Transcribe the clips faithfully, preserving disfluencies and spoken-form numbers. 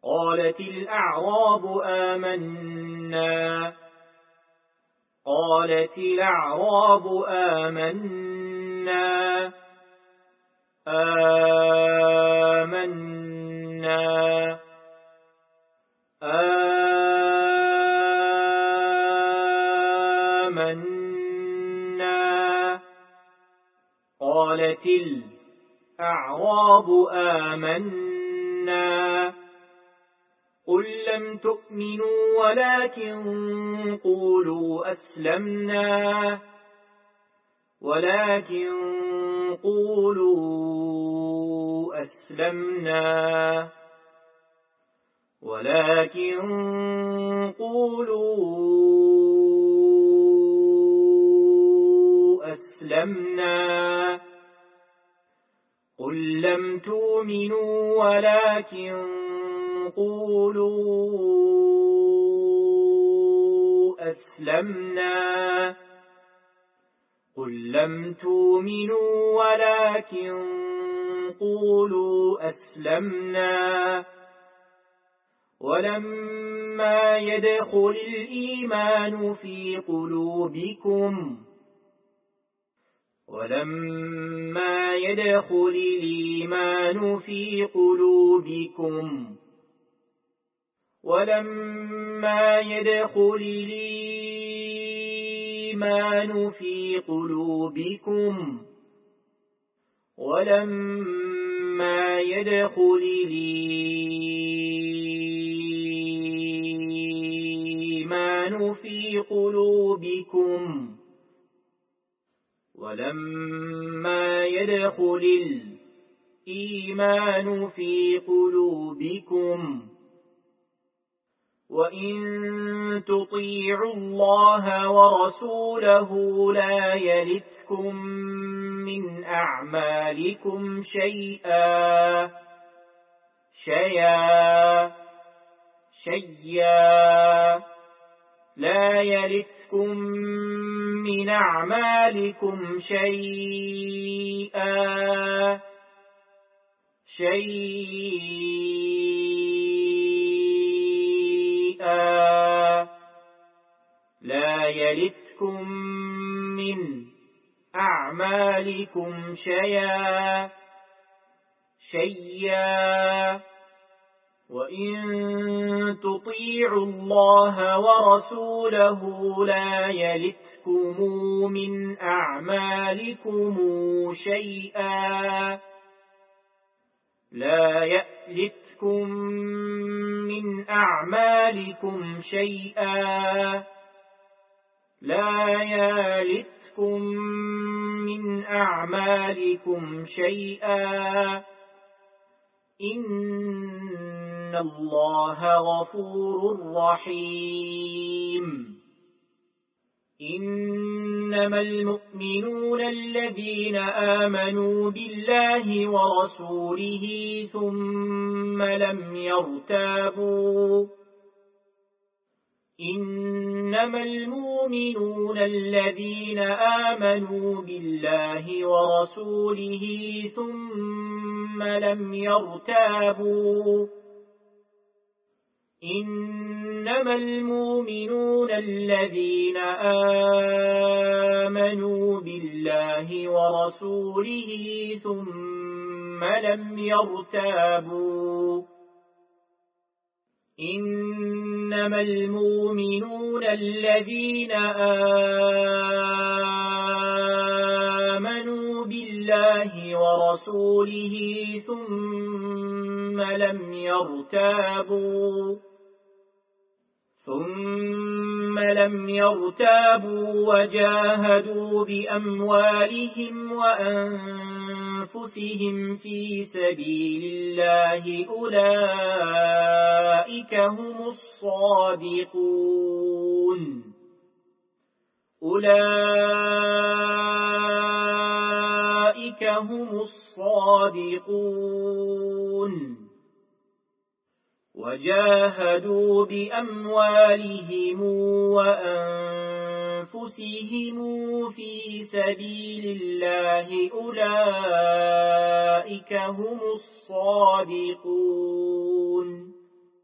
قالت الأعراب آمنا قالت الأعراب آمنا آمنا آمنا قالت الأعراب آمنا قل لم تؤمنوا ولكن قولوا أسلمنا ولكن قولوا أسلمنا ولكن قولوا أسلمنا قل لم تؤمنوا ولكن قولوا أسلمنا قل لم تؤمنوا ولكن قولوا أسلمنا ولما يدخل الإيمان في قلوبكم ولما يدخل الإيمان في قلوبكم ولما يدخل الإيمان في قلوبكم ولما يدخل الإيمان في قلوبكم ولما يدخل الإيمان في قلوبكم وإن تطيعوا الله ورسوله لا يلتكم من أعمالكم شيئا شيئا شيئا لا يلتكم من أعمالكم شيئا شيئا لا يلتكم من أعمالكم شيئا شيئا وإن تطيعوا الله ورسوله لا يلتكم من أعمالكم شيئا لا يلتكم من أعمالكم شيئا لا يلتكم من أعمالكم شيئا إن الله غفور رحيم إنما المؤمنون الذين آمنوا بالله ورسوله ثم لم يرتابوا إنما المؤمنون الذين آمنوا بالله ورسوله ثم لم يرتابوا إنما المؤمنون الذين آمنوا بالله ورسوله ثم لم يرتابوا إنما المؤمنون الذين آمنوا بالله ورسوله ثم لم يرتابوا ثم لم يرتابوا وجاهدوا بأموالهم وأنفسهم في سبيل الله أولئك هم الصادقون أولئك هم الصادقون وجاهدوا بأموالهم وأنفسهم في سبيل الله أولئك هم الصادقون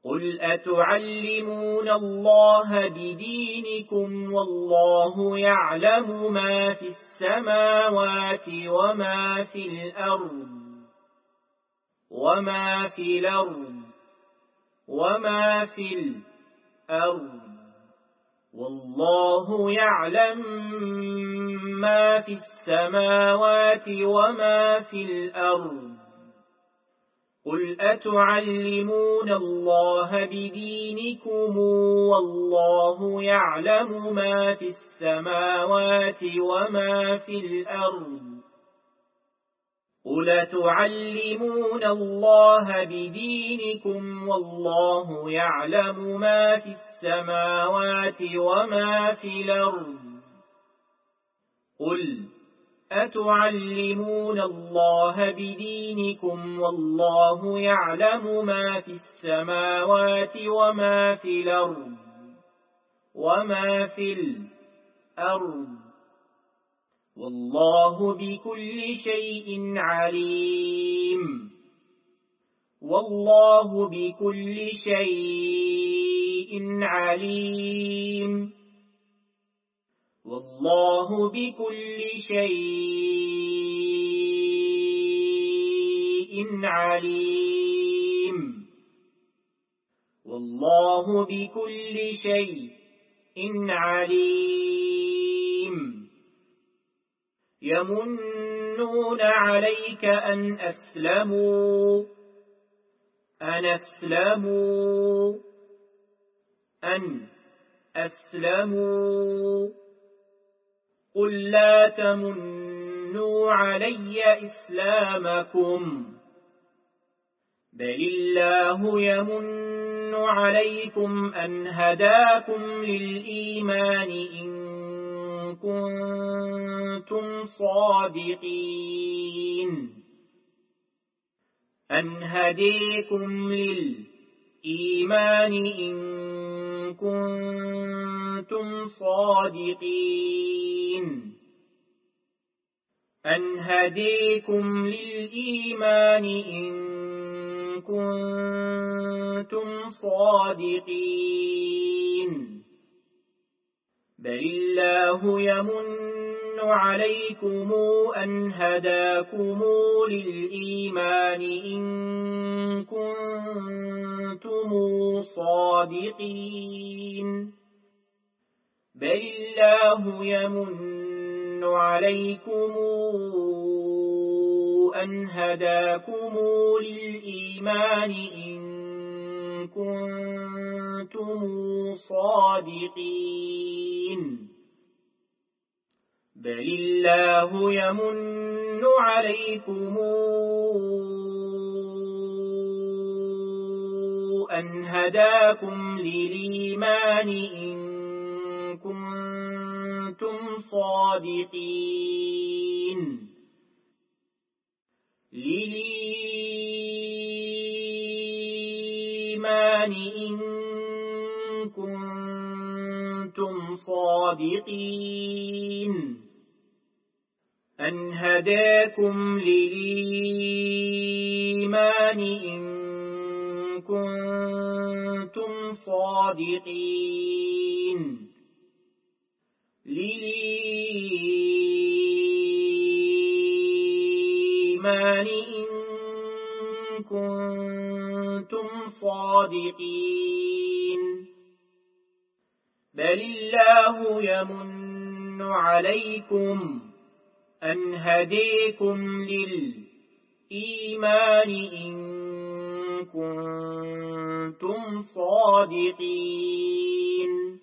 قل أتعلمون الله بدينكم والله يعلم ما في السماوات وما في الأرض وما في الأرض وما في الأرض والله يعلم ما في السماوات وما في الأرض قل أتعلمون الله بدينكم والله يعلم ما في السماوات وما في الأرض قل أتعلمون الله بدينكم والله يعلم ما في السماوات وما في الأرض قل أتعلمون الله بدينكم والله يعلم ما في السماوات وما في الأرض وما في الأرض والله بكل شيء عليم والله بكل شيء عليم والله بكل شيء عليم والله بكل شيء عليم يمنون عليك أن أسلموا أن أسلموا أن أسلموا قل لا تمنوا علي إسلامكم بل الله يمن عليكم أن هداكم للإيمان إن كنتم صادقين أن هديكم للإيمان إن كنتم صادقين أن هديكم للإيمان إن كنتم صادقين بل الله يمن عليكم أن هداكم للإيمان إن كنتم صادقين بل الله يمن عليكم أن هداكم للإيمان إن كنتم صادقين بل الله يمن عليكم أن هداكم للإيمان إن كنتم صادقين للإيمان إن كنتم صادقين أن هداكم للإيمان إن كنتم صادقين للإيمان إن كنتم صادقين بل الله يمن عليكم أن هديكم للإيمان إن كنتم صادقين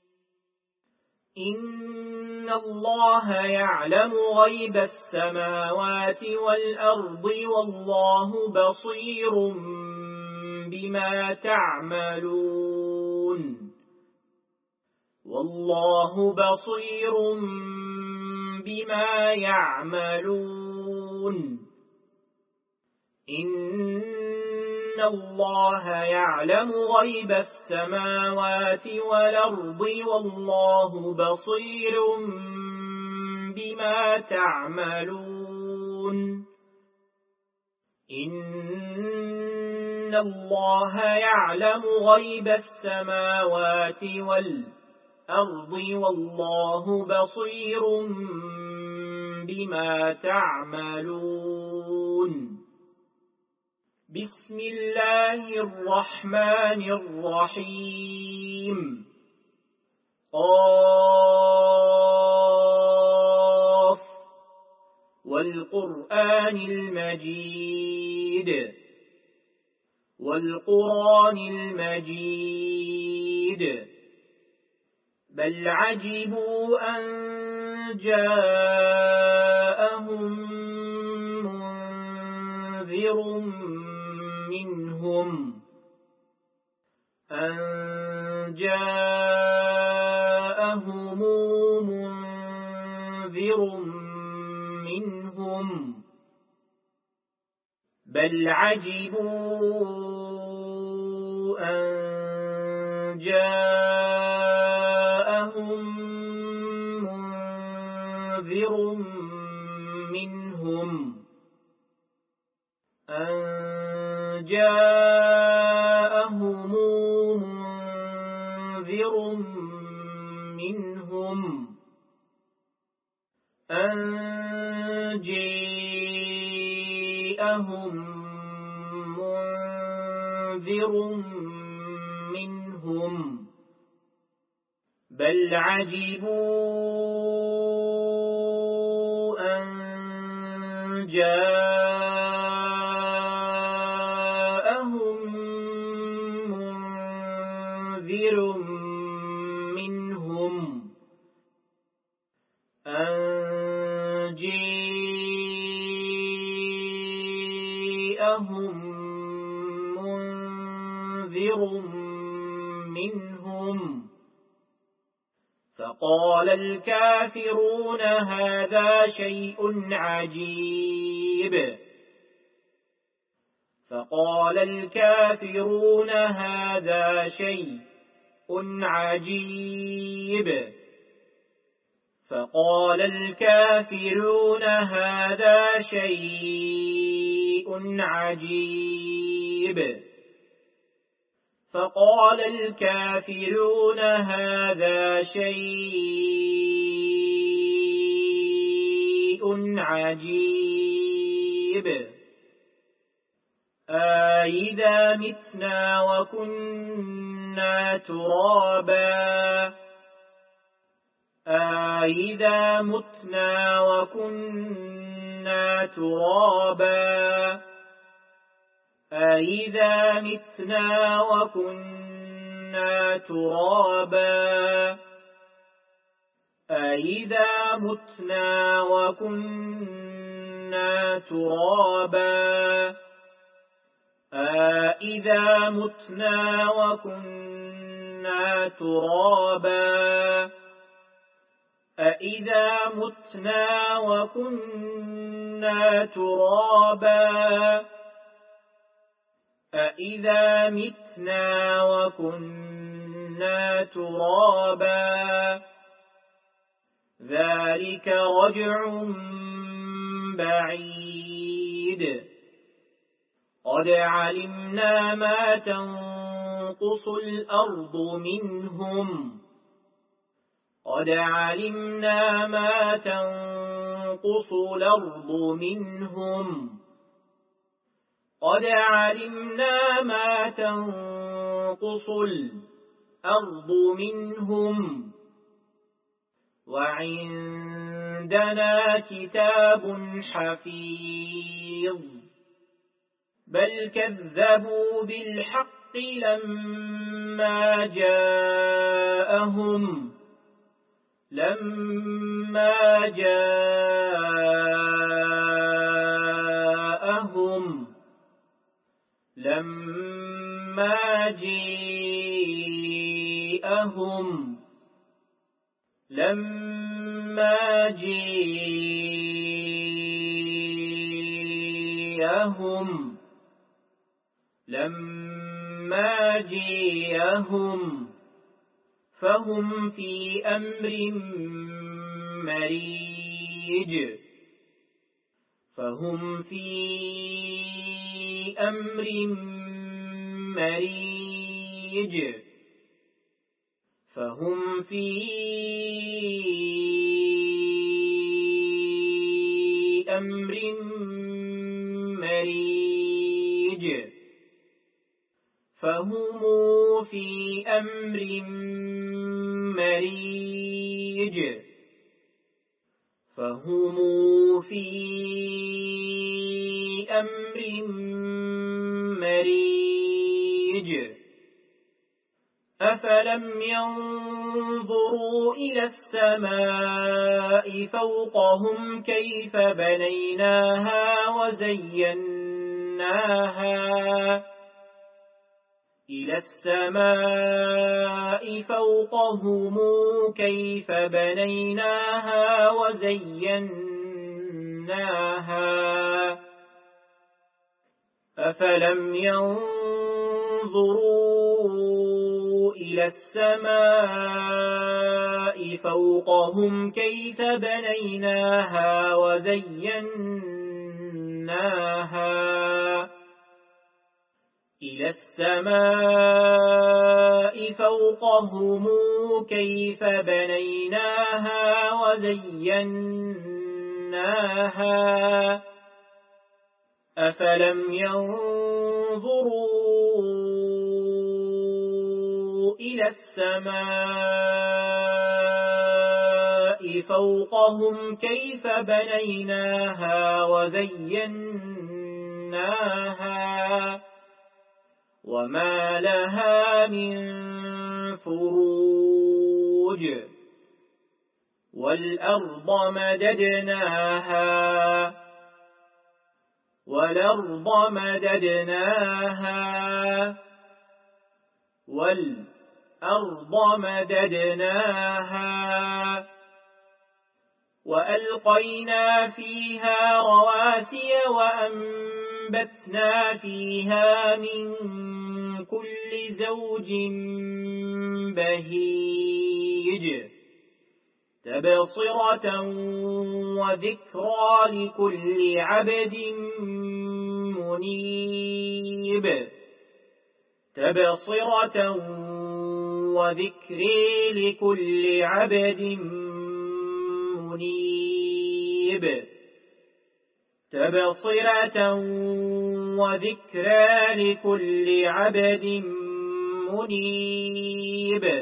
إن الله يعلم غيب السماوات والأرض والله بصير بما تعملون والله بصير بما يعملون إن الله يعلم غيب السماوات والأرض والله بصير بما تعملون إن الله يعلم غيب السماوات والأرض والله بصير بما تعملون بسم الله الرحمن الرحيم قاف والقرآن المجيد والقرآن المجيد بل عجبوا أن جاءهم منذر منهم أن جاءهم منذر منهم بل عجبوا أن جاءهم منذر منهم أن جاءهم منذر منهم أن جاءهم منذر منهم بل عجبوا أن جاءهم منذر منهم أن جاءهم منذر منهم فقال الكافرون هذا شيء عجيب فقال الكافرون هذا شيء عجيب فقال الكافرون هذا شيء عجيب فقال الكافرون هذا شيء عجيب أإذا متنا وكنا ترابا أإذا متنا وكنا ترابا أإذا متنا وكنا ترابا أإذا متنا وكنا ترابا أإذا متنا وكنا ترابا أإذا متنا وكنا ترابا أإذا متنا وكنا ترابا ذلك رجع بعيد قد علمنا ما تنقص الأرض منهم قد علمنا ما تنقص الأرض منهم قد علمنا ما تنقص الأرض منهم وعندنا كتاب حفيظ بل كذبوا بالحق لما جاءهم لما جاءهم لما جاءهم لما جاءهم لما جاءهم فهم في أمر مريج فهم في أمر مريج فهم في أمر مريج فهم في أمر مريج فهم في أمر مريج أفلم ينظروا إلى السماء فوقهم كيف بنيناها وزيناها إلى السماء فوقهم كيف بنيناها وزيناها أفلم ينظروا إلى السماء فوقهم كيف بنيناها وزيناها إلى السماء فوقهم كيف بنيناها وزيناها أفلم ينظروا إلى السماء فوقهم كيف بنيناها وزيناها وما لها من فروج والأرض مددناها والأرض مددناها والأرض مددناها وألقينا فيها رواسي وأنبتنا فيها من كل زوج بهيج تبصرة وذكرى لكل عبد منيب تبصرة وذكر لكل عبد منيب تبصرة وذكرى لكل عبد منيب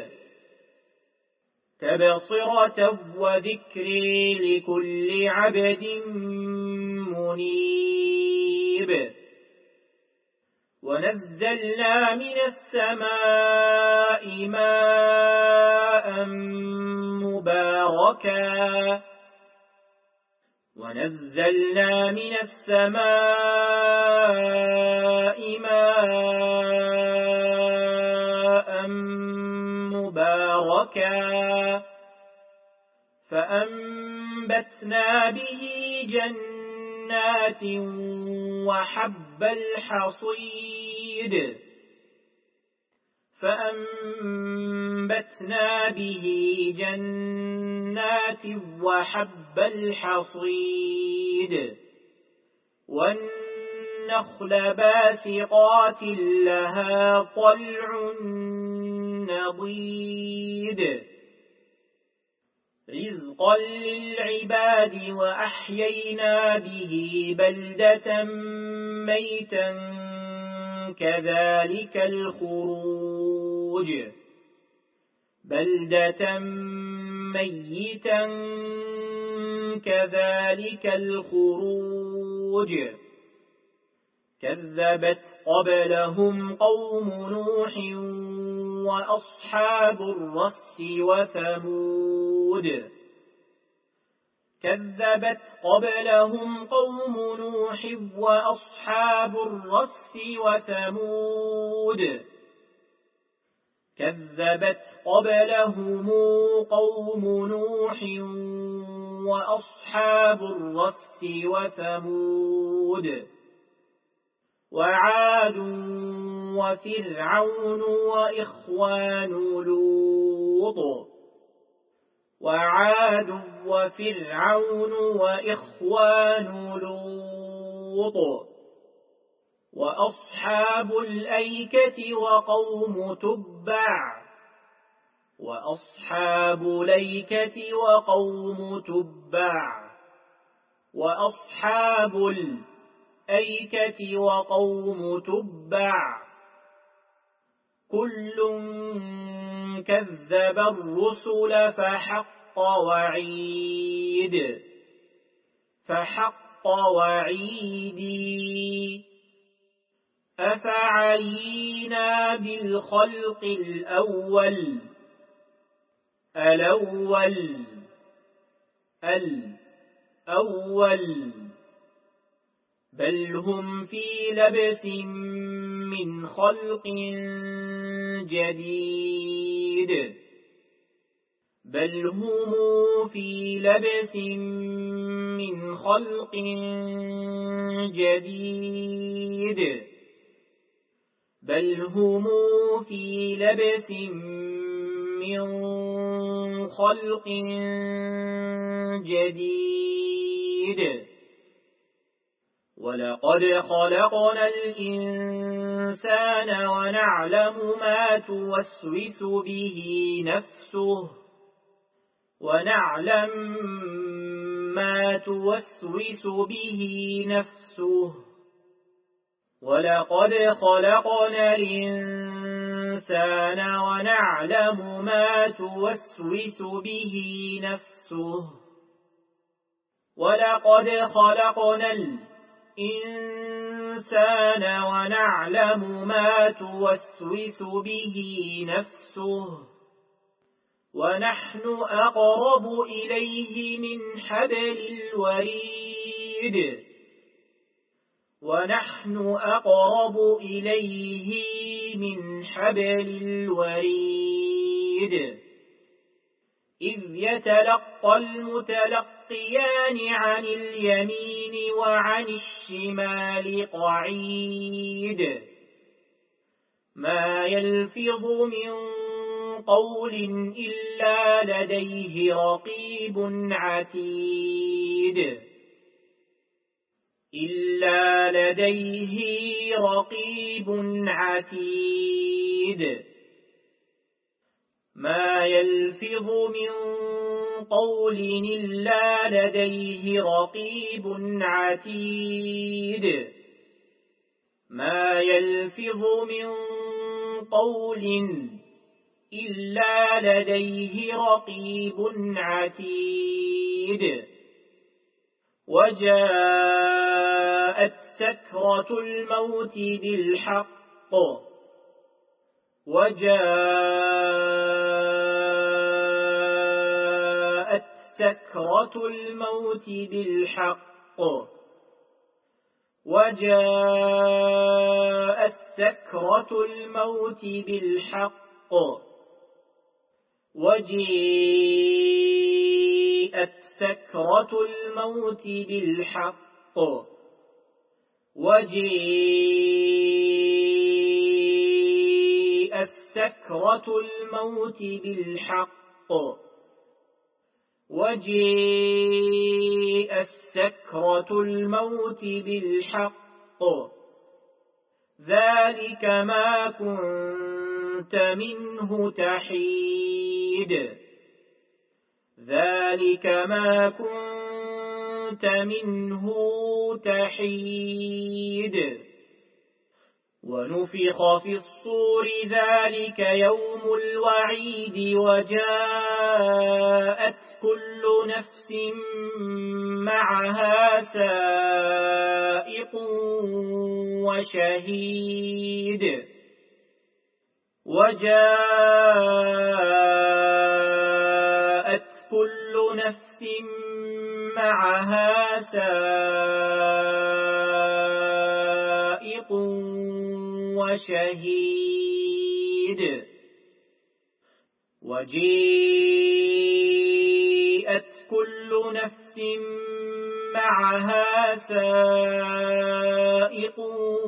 تبصرة وذكر لكل عبد منيب ونزلنا من السماء ماء مباركا ونزلنا من السماء ماء مباركا فأنبتنا به جنات وحب الحصيد فأنبتنا به جنات وحب الحصيد والنخل باسقات لها طلع نضيد رزقا للعباد وأحيينا به بلدة ميتا كذلك الخروج بلدة ميتا كذلك الخروج كذبت قبلهم قوم نوح وأصحاب الرس وثمود كذبت قبلهم قوم نوح وأصحاب الرس وثمود كذبت قبلهم قوم نوح وأصحاب الرس وثمود وعاد وفرعون وإخوان لوط وعاد وفرعون وإخوان لوط وأصحاب الأيكة وقوم تبع وأصحاب الأيكة وقوم تبع وأصحاب الأيكة وقوم تبع كل كذب الرسل فحق وعيد فحق وعيدي أفعينا بالخلق الأول الأول الأول بل هم في لبس من خلق جديد بل هم في لبس من خلق جديد بل هم في لبس من خلق جديد ولقد خلقنا الإنسان ونعلم ما توسوس به نفسه ونعلم ما توسوس به نفسه ولقد خلقنا الإنسان ونعلم ما توسوس به نفسه ولقد خلقنا الإنسان ونعلم ما توسوس به نفسه ونحن أقرب إليه من حبل الوريد ونحن أقرب إليه من حبل الوريد إذ يتلقى المتلقيان عن اليمين وعن الشمال قعيد ما يلفظ من قول إلا لديه رقيب عتيد إلا لديه رقيب عتيد ما يلفظ من قول إلا لديه رقيب عتيد ما يلفظ من قول إلا لديه رقيب عتيد وجاءت سكرة الموت بالحق وجاءت سكرة الموت بالحق وجاءت سكرة الموت بالحق وجاءت سكرة الموت بالحق وجاءت سكرة الموت بالحق وجاءت سكرة الموت بالحق ذلك ما كنت منه تحيد ذلك ما كنت منه تحيد ونفخ في الصور ذلك يوم الوعيد وجاءت كل نفس معها سائق وشهيد وجاءت كل نفس معها سائق وشهيد وجاءت كل نفس معها سائق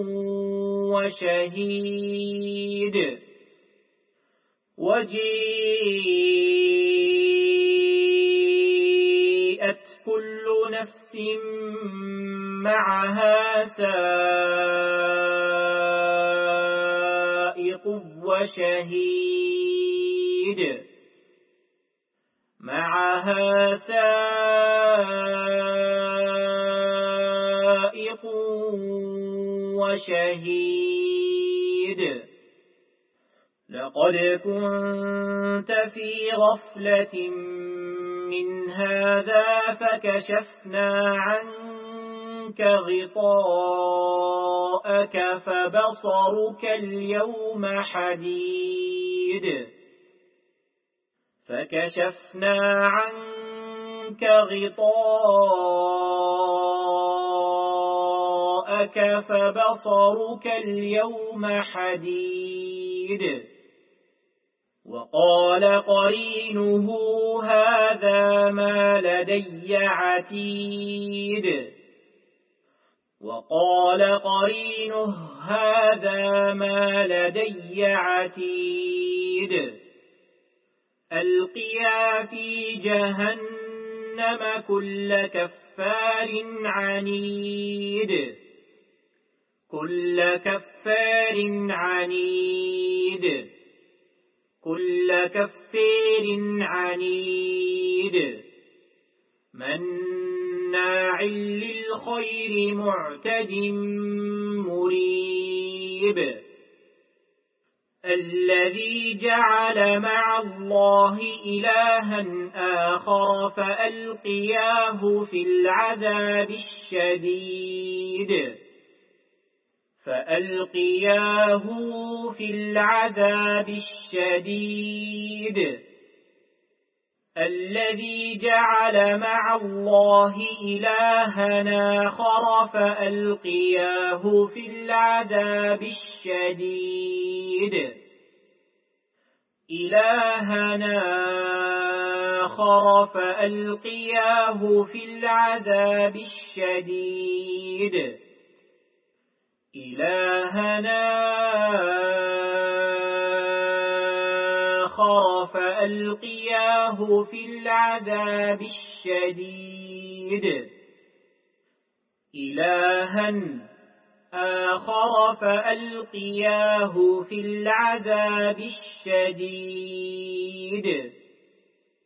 وشهيد وجاءت كل نفس معها سائق وشهيد معها سائق وشهيد لقد كنت في غفلة من هذا فكشفنا عنك غطاءك فبصرك اليوم حديد فكشفنا عنك غطاءك فبصرك اليوم حديد وقال قرينه هذا ما لدي عتيد وقال قرينه هذا ما لدي عتيد ألقيا في جهنم كل كفار عنيد كل كفار عنيد كل كفار عنيد مناع للخير معتد مريب الذي جعل مع الله إلها آخر فألقياه في العذاب الشديد فألقياه في العذاب الشديد الذي جعل مع الله إلها آخر فألقياه في العذاب الشديد إلها آخر فألقياه في العذاب الشديد إلها آخر فألقياه في العذاب الشديد إلها آخر فألقياه في العذاب الشديد